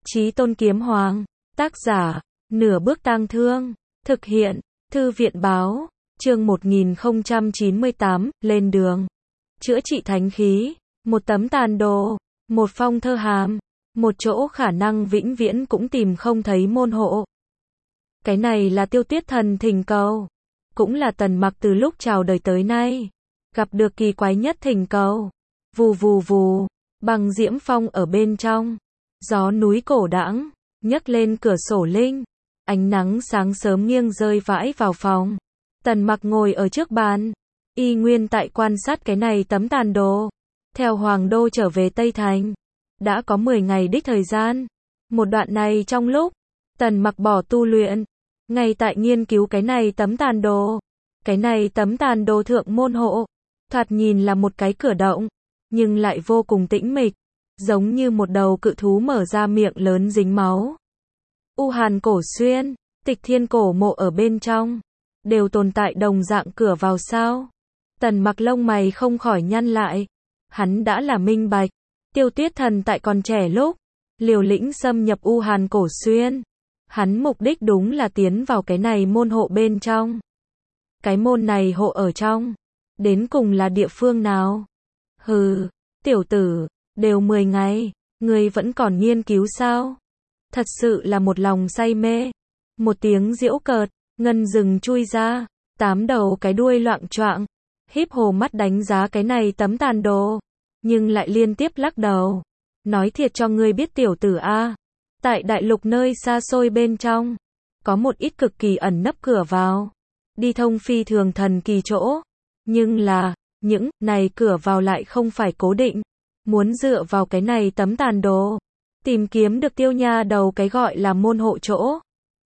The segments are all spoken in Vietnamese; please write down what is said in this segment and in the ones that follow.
Chí Tôn Kiếm Hoàng. Tác giả, Nửa Bước Tang Thương. Thực hiện, Thư viện báo. Chương 1098, lên đường. Chữa trị thánh khí. Một tấm tàn đồ. Một phong thơ hàm. Một chỗ khả năng vĩnh viễn cũng tìm không thấy môn hộ. Cái này là Tiêu Tuyết Thần thỉnh cầu. Cũng là Tần Mặc từ lúc chào đời tới nay gặp được kỳ quái nhất thỉnh cầu. Vù vù vù, bằng diễm phong ở bên trong. Gió núi cổ đãng, nhấc lên cửa sổ linh. Ánh nắng sáng sớm nghiêng rơi vãi vào phòng. Tần Mặc ngồi ở trước bàn, y nguyên tại quan sát cái này tấm tàn đồ. Theo Hoàng Đô trở về Tây Thành, đã có 10 ngày đích thời gian. Một đoạn này trong lúc Tần Mặc bỏ tu luyện, ngay tại nghiên cứu cái này tấm tàn đồ. Cái này tấm tàn đồ thượng môn hộ, thoạt nhìn là một cái cửa động, nhưng lại vô cùng tĩnh mịch, giống như một đầu cự thú mở ra miệng lớn dính máu. U Hàn Cổ Xuyên, Tịch Thiên Cổ Mộ ở bên trong, đều tồn tại đồng dạng cửa vào sao? Tần Mặc lông mày không khỏi nhăn lại. Hắn đã là minh bạch, Tiêu Tuyết Thần tại còn trẻ lúc, liều lĩnh xâm nhập U Hàn Cổ Xuyên. Hắn mục đích đúng là tiến vào cái này môn hộ bên trong. Cái môn này hộ ở trong, đến cùng là địa phương nào? Hừ, tiểu tử, đều 10 ngày, ngươi vẫn còn nghiên cứu sao? Thật sự là một lòng say mê. Một tiếng giễu cợt, ngân rừng chui ra, 8 đầu cái đuôi loạng choạng, híp hồ mắt đánh giá cái này tấm tàn đồ, nhưng lại liên tiếp lắc đầu. Nói thiệt cho ngươi biết tiểu tử a, tại đại lục nơi xa xôi bên trong, có một ít cực kỳ ẩn nấp cửa vào, đi thông phi thường thần kỳ chỗ. Nhưng là, những này cửa vào lại không phải cố định. Muốn dựa vào cái này tấm tàn đồ, tìm kiếm được Tiêu nha đầu cái gọi là môn hộ chỗ,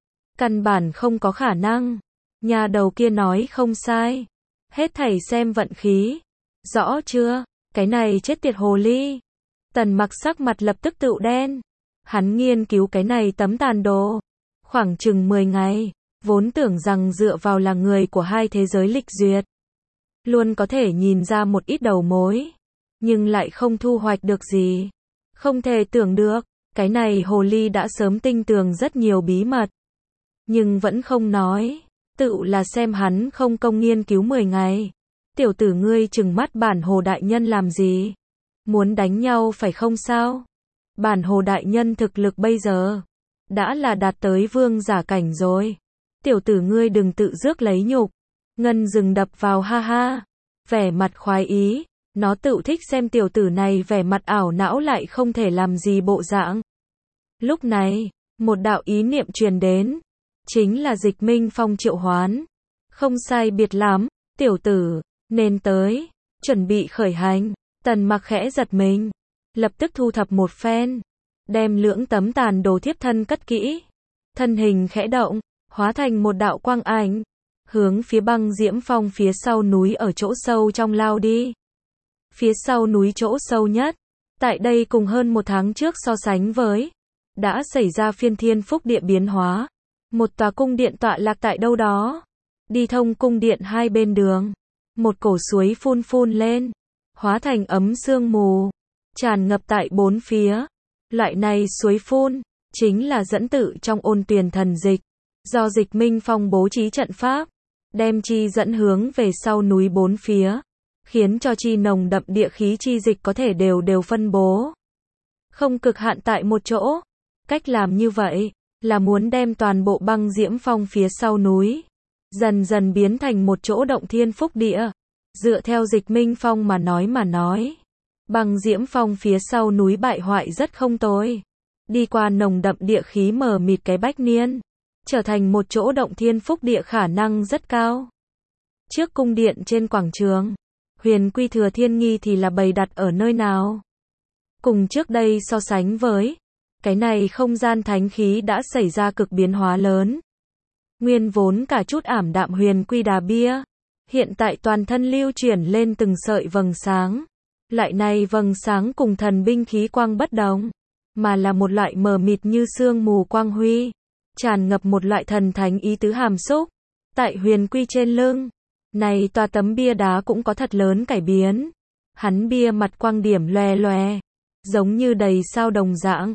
căn bản không có khả năng. Nha đầu kia nói không sai. Hết thảy xem vận khí. Rõ chưa? Cái này chết tiệt hồ ly. Tần Mặc sắc mặt lập tức tựu đen. Hắn nghiên cứu cái này tấm tàn đồ khoảng chừng 10 ngày, vốn tưởng rằng dựa vào là người của hai thế giới lịch duyệt, luôn có thể nhìn ra một ít đầu mối, nhưng lại không thu hoạch được gì. Không thể tưởng được, cái này hồ ly đã sớm tinh tường rất nhiều bí mật, nhưng vẫn không nói, tự là xem hắn không công nghiên cứu 10 ngày. Tiểu tử ngươi trừng mắt bản hồ đại nhân làm gì? Muốn đánh nhau phải không sao? Bản hồ đại nhân thực lực bây giờ đã là đạt tới vương giả cảnh rồi. Tiểu tử ngươi đừng tự rước lấy nhục. Ngân rừng đập vào ha ha, vẻ mặt khoái ý. Nó tự thích xem tiểu tử này vẻ mặt ảo não lại không thể làm gì bộ dạng. Lúc này, một đạo ý niệm truyền đến, chính là Dịch Minh Phong triệu hoán. Không sai biệt lắm, tiểu tử, nên tới, chuẩn bị khởi hành. Tần Mặc khẽ giật mình, lập tức thu thập một phen, đem lưỡng tấm tàn đồ thiếp thân cất kỹ. Thân hình khẽ động, hóa thành một đạo quang ảnh, hướng phía băng diễm phong phía sau núi ở chỗ sâu trong lao đi. Phía sau núi chỗ sâu nhất, tại đây cùng hơn 1 tháng trước so sánh với, đã xảy ra phiên thiên phúc địa biến hóa. Một tòa cung điện tọa lạc tại đâu đó. Đi thông cung điện hai bên đường, một cổ suối phun phun lên, hóa thành ấm sương mù, tràn ngập tại bốn phía. Loại này suối phun, chính là dẫn tự trong ôn tuyền thần dịch, do Dịch Minh Phong bố trí trận pháp, đem chi dẫn hướng về sau núi bốn phía, khiến cho chi nồng đậm địa khí chi dịch có thể đều phân bố, không cực hạn tại một chỗ. Cách làm như vậy, là muốn đem toàn bộ băng diễm phong phía sau núi, dần dần biến thành một chỗ động thiên phúc địa. Dựa theo Dịch Minh Phong mà nói, băng diễm phong phía sau núi bại hoại rất không tồi. Đi qua nồng đậm địa khí mờ mịt cái bách niên, trở thành một chỗ động thiên phúc địa khả năng rất cao. Trước cung điện trên quảng trường, Huyền Quy Thừa Thiên Nghi thì là bày đặt ở nơi nào? Cùng trước đây so sánh với, cái này không gian thánh khí đã xảy ra cực biến hóa lớn. Nguyên vốn cả chút ảm đạm Huyền Quy Đà Bia, hiện tại toàn thân lưu chuyển lên từng sợi vầng sáng. Loại này vầng sáng cùng thần binh khí quang bất đồng, mà là một loại mờ mịt như sương mù quang huy, tràn ngập một loại thần thánh ý tứ hàm xúc. Tại Huyền Quy trên lưng, này tòa tấm bia đá cũng có thật lớn cải biến. Hắn bia mặt quang điểm loè loè, giống như đầy sao đồng dạng.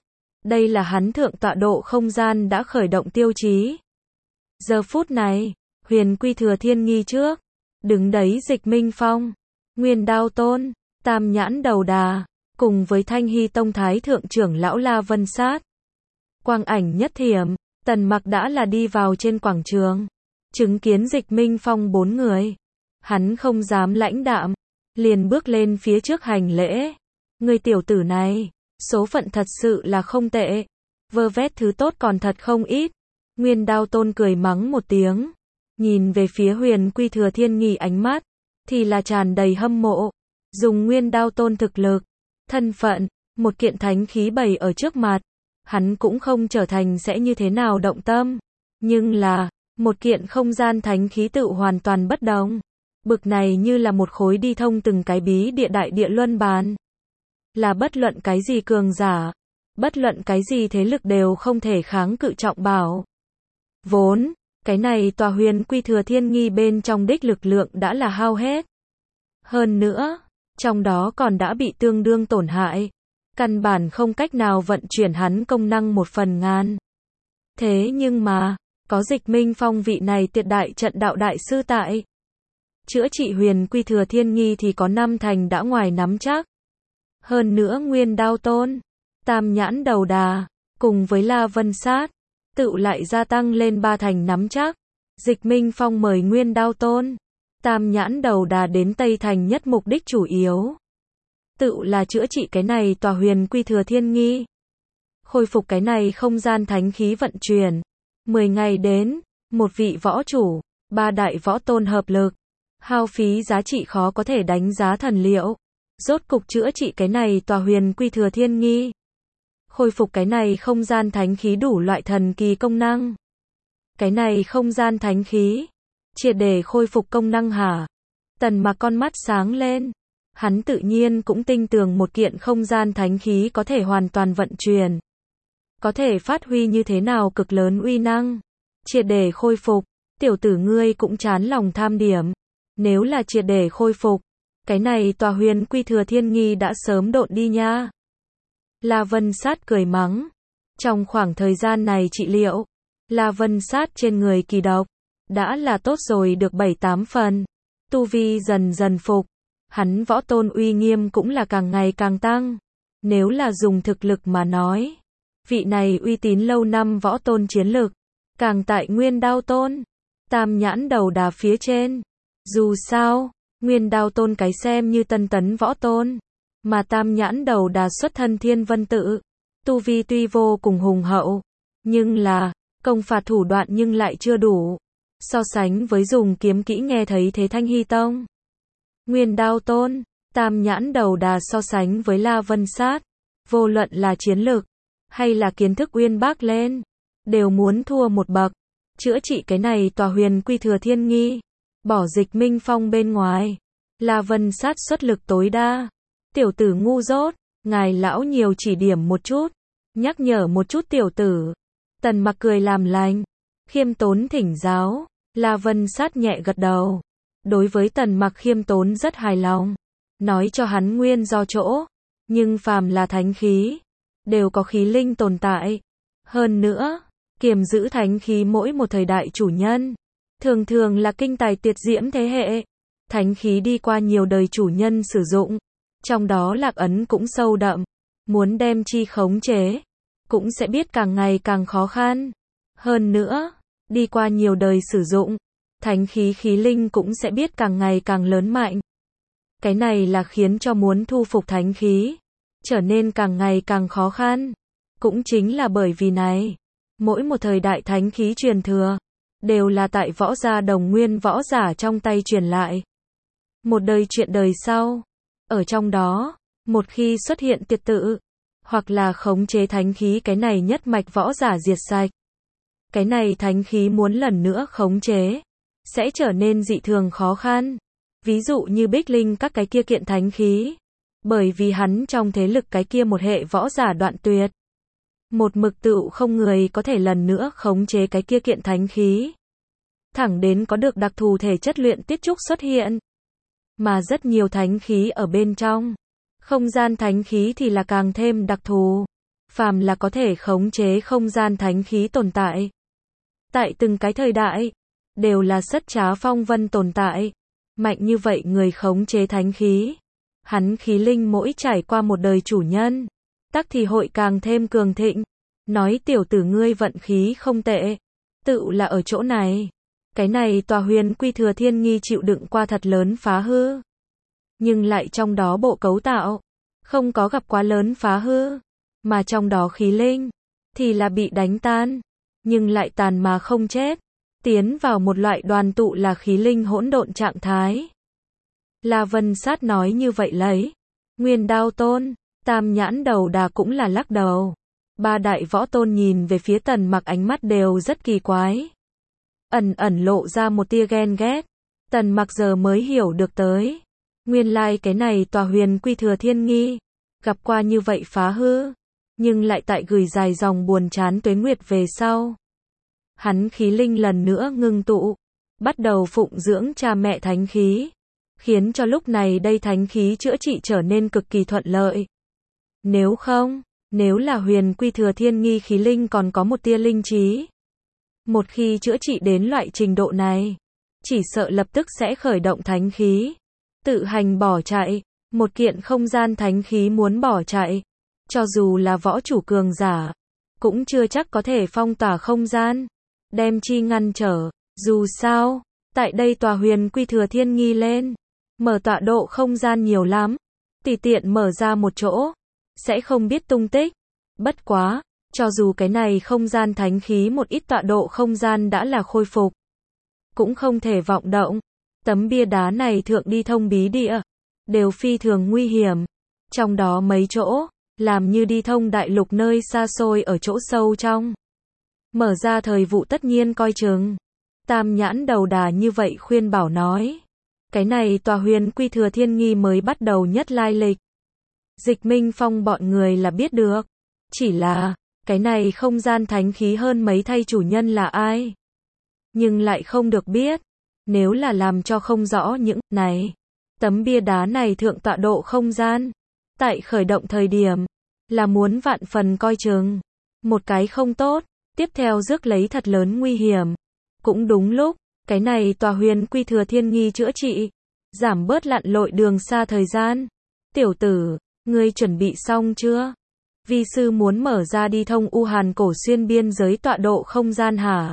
Đây là hắn thượng tọa độ không gian đã khởi động tiêu chí. Giờ phút này, Huyền Quy Thừa Thiên Nghi trước, đứng đấy Dịch Minh Phong, Nguyên Đao Tôn, Tam Nhãn Đầu Đà, cùng với Thanh Hy Tông Thái Thượng trưởng lão La Vân Sát. Quang ảnh nhất thiểm, Tần Mặc đã là đi vào trên quảng trường, chứng kiến Dịch Minh Phong 4 người. Hắn không dám lãnh đạm, liền bước lên phía trước hành lễ. Người tiểu tử này, số phận thật sự là không tệ, vơ vét thứ tốt còn thật không ít. Nguyên Đao Tôn cười mắng một tiếng, nhìn về phía Huyền Quy Thừa Thiên Nghi ánh mắt, thì là tràn đầy hâm mộ. Dùng Nguyên Đao Tôn thực lực, thân phận, một kiện thánh khí bày ở trước mặt, hắn cũng không trở thành sẽ như thế nào động tâm. Nhưng là, một kiện không gian thánh khí tự hoàn toàn bất đồng. Bực này như là một khối đi thông từng cái bí địa đại địa luân bàn. Là bất luận cái gì cường giả, bất luận cái gì thế lực đều không thể kháng cự trọng bảo. Vốn, cái này tòa Huyền Quy Thừa Thiên Nghi bên trong đích lực lượng đã là hao hết. Hơn nữa, trong đó còn đã bị tương đương tổn hại. Căn bản không cách nào vận chuyển hắn công năng 1/1000. Thế nhưng mà, có Dịch Minh Phong vị này tuyệt đại trận đạo đại sư tại. Chữa trị Huyền Quy Thừa Thiên Nghi thì có 5 thành đã ngoài nắm chắc. Hơn nữa Nguyên Đao Tôn, Tam Nhãn Đầu Đà, cùng với La Vân Sát, tự lại gia tăng lên 3 thành nắm chắc. Dịch Minh Phong mời Nguyên Đao Tôn, Tam Nhãn Đầu Đà đến Tây Thành nhất mục đích chủ yếu. Tự là chữa trị cái này tòa Huyền Quy Thừa Thiên Nghi. Khôi phục cái này không gian thánh khí vận chuyển. 10 ngày đến, một vị võ chủ, 3 đại võ tôn hợp lực. Hao phí giá trị khó có thể đánh giá thần liệu. Rốt cục chữa trị cái này tòa Huyền Quy Thừa Thiên Nghi. Khôi phục cái này không gian thánh khí đủ loại thần kỳ công năng. Cái này không gian thánh khí, triệt để khôi phục công năng hả? Tần Mặc con mắt sáng lên. Hắn tự nhiên cũng tin tưởng một kiện không gian thánh khí có thể hoàn toàn vận chuyển. Có thể phát huy như thế nào cực lớn uy năng. Triệt để khôi phục, tiểu tử ngươi cũng chán lòng tham điểm. Nếu là triệt để khôi phục, cái này tòa Huyền Quy Thừa Thiên Nghi đã sớm độn đi nha. La Vân Sát cười mắng. Trong khoảng thời gian này trị liệu, La Vân Sát trên người kỳ độc, đã là tốt rồi được 7-8 phần. Tu vi dần dần phục. Hắn võ tôn uy nghiêm cũng là càng ngày càng tăng. Nếu là dùng thực lực mà nói, vị này uy tín lâu năm võ tôn chiến lực, càng tại Nguyên Đao Tôn, Tam Nhãn Đầu Đà phía trên. Dù sao, Nguyên Đao Tôn cái xem như tân tấn võ tôn, mà Tam Nhãn Đầu Đà xuất thân Thiên Vân Tự, tu vi tuy vô cùng hùng hậu, nhưng là, công phạt thủ đoạn nhưng lại chưa đủ. So sánh với dùng kiếm kỹ nghe thấy thế Thanh Hy Tông, Nguyên Đao Tôn, Tam Nhãn Đầu Đà so sánh với La Vân Sát, vô luận là chiến lực, hay là kiến thức uyên bác lên, đều muốn thua một bậc. Chữa trị cái này tòa Huyền Quy Thừa Thiên Nghi, bỏ Dịch Minh Phong bên ngoài, La Vân Sát xuất lực tối đa. Tiểu tử ngu dốt, ngài lão nhiều chỉ điểm một chút, nhắc nhở một chút tiểu tử. Tần Mặc cười làm lành, khiêm tốn thỉnh giáo. La Vân Sát nhẹ gật đầu. Đối với Tần Mặc khiêm tốn rất hài lòng, nói cho hắn nguyên do chỗ, nhưng phàm là thánh khí, đều có khí linh tồn tại. Hơn nữa, kiềm giữ thánh khí mỗi một thời đại chủ nhân, thường thường là kinh tài tuyệt diễm thế hệ. Thánh khí đi qua nhiều đời chủ nhân sử dụng, trong đó lạc ấn cũng sâu đậm, muốn đem chi khống chế, cũng sẽ biết càng ngày càng khó khăn. Hơn nữa, đi qua nhiều đời sử dụng, thánh khí khí linh cũng sẽ biết càng ngày càng lớn mạnh. Cái này là khiến cho muốn thu phục thánh khí, trở nên càng ngày càng khó khăn. Cũng chính là bởi vì này, mỗi một thời đại thánh khí truyền thừa, đều là tại võ gia đồng nguyên võ giả trong tay truyền lại. Một đời chuyện đời sau, ở trong đó, một khi xuất hiện tuyệt tự, hoặc là khống chế thánh khí cái này nhất mạch võ giả diệt sạch. Cái này thánh khí muốn lần nữa khống chế, sẽ trở nên dị thường khó khăn. Ví dụ như Bích Linh các cái kia kiện thánh khí. Bởi vì hắn trong thế lực cái kia một hệ võ giả đoạn tuyệt. Một mực tựu không người có thể lần nữa khống chế cái kia kiện thánh khí. Thẳng đến có được đặc thù thể chất luyện tiết trúc xuất hiện. Mà rất nhiều thánh khí ở bên trong. Không gian thánh khí thì là càng thêm đặc thù. phàm là có thể khống chế không gian thánh khí tồn tại. Tại từng cái thời đại, đều là sất trá phong vân tồn tại. Mạnh như vậy người khống chế thánh khí. Hắn khí linh mỗi trải qua một đời chủ nhân, tắc thì hội càng thêm cường thịnh. Nói tiểu tử ngươi vận khí không tệ. Tự là ở chỗ này. Cái này tòa huyền quy thừa thiên nghi chịu đựng qua thật lớn phá hư. Nhưng lại trong đó bộ cấu tạo, không có gặp quá lớn phá hư. Mà trong đó khí linh, thì là bị đánh tan. Nhưng lại tàn mà không chết. Tiến vào một loại đoàn tụ là khí linh hỗn độn trạng thái. La Vân Sát nói như vậy lấy. Nguyên Đao Tôn, Tam Nhãn Đầu Đà cũng là lắc đầu. Ba đại võ tôn nhìn về phía Tần Mặc ánh mắt đều rất kỳ quái. Ẩn ẩn lộ ra một tia ghen ghét. Tần Mặc giờ mới hiểu được tới. Nguyên lai cái này tòa huyền quy thừa thiên nghi. Gặp qua như vậy phá hư. Nhưng lại tại gửi dài dòng buồn chán tuế nguyệt về sau. Hắn khí linh lần nữa ngưng tụ. Bắt đầu phụng dưỡng cha mẹ thánh khí. Khiến cho lúc này đây thánh khí chữa trị trở nên cực kỳ thuận lợi. Nếu không, nếu là huyền quy thừa thiên nghi khí linh còn có một tia linh trí. Một khi chữa trị đến loại trình độ này, chỉ sợ lập tức sẽ khởi động thánh khí. Tự hành bỏ chạy, một kiện không gian thánh khí muốn bỏ chạy. Cho dù là võ chủ cường giả, cũng chưa chắc có thể phong tỏa không gian. Đem chi ngăn trở, dù sao, tại đây tòa huyền quy thừa thiên nghi lên. Mở tọa độ không gian nhiều lắm. Tùy tiện mở ra một chỗ, sẽ không biết tung tích. Bất quá, cho dù cái này không gian thánh khí một ít tọa độ không gian đã là khôi phục. Cũng không thể vọng động. Tấm bia đá này thượng đi thông bí địa. Đều phi thường nguy hiểm. Trong đó mấy chỗ, làm như đi thông đại lục nơi xa xôi ở chỗ sâu trong. Mở ra thời vụ tất nhiên coi chừng. Tam Nhãn Đầu Đà như vậy khuyên bảo nói. Cái này tòa huyền quy thừa thiên nghi mới bắt đầu nhất lai lịch. Dịch Minh Phong bọn người là biết được. Chỉ là, cái này không gian thánh khí hơn mấy thay chủ nhân là ai. Nhưng lại không được biết. Nếu là làm cho không rõ những này. Tấm bia đá này thượng tọa độ không gian. Tại khởi động thời điểm. Là muốn vạn phần coi chừng. Một cái không tốt. Tiếp theo rước lấy thật lớn nguy hiểm. Cũng đúng lúc. Cái này tòa huyền quy thừa thiên nghi chữa trị. Giảm bớt lặn lội đường xa thời gian. Tiểu tử, ngươi chuẩn bị xong chưa? Vi sư muốn mở ra đi thông U Hàn cổ xuyên biên giới tọa độ không gian hả?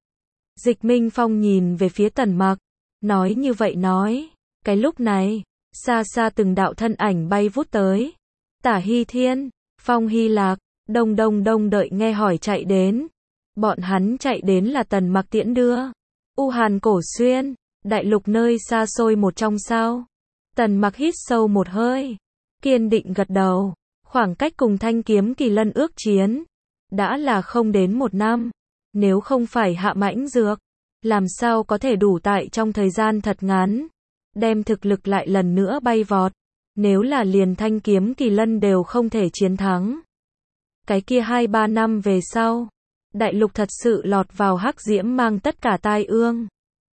Dịch Minh Phong nhìn về phía Tần Mặc. Nói như vậy nói. Cái lúc này, xa xa từng đạo thân ảnh bay vút tới. Tả Hy Thiên, Phong Hy Lạc, đông đợi nghe hỏi chạy đến. Bọn hắn chạy đến là Tần Mặc tiễn đưa. U Hàn cổ xuyên, đại lục nơi xa xôi một trong sao. Tần Mặc hít sâu một hơi. Kiên định gật đầu. Khoảng cách cùng Thanh Kiếm Kỳ Lân ước chiến. Đã là không đến một năm. Nếu không phải hạ mãnh dược. Làm sao có thể đủ tại trong thời gian thật ngắn. Đem thực lực lại lần nữa bay vọt. Nếu là liền Thanh Kiếm Kỳ Lân đều không thể chiến thắng. Cái kia 2-3 năm về sau. Đại lục thật sự lọt vào hắc diễm mang tất cả tai ương.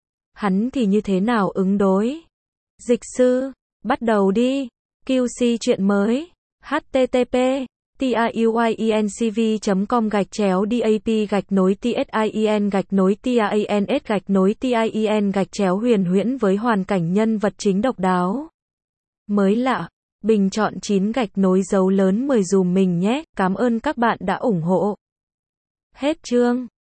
Hắn thì như thế nào ứng đối? Dịch sư, bắt đầu đi. QC chuyện mới. http tiuyenv.com/dap-tin-tin-huyền huyễn với hoàn cảnh nhân vật chính độc đáo. Mới lạ. Bình chọn 9 dấu lớn 10 dùm mình nhé. Cảm ơn các bạn đã ủng hộ. Hết chương.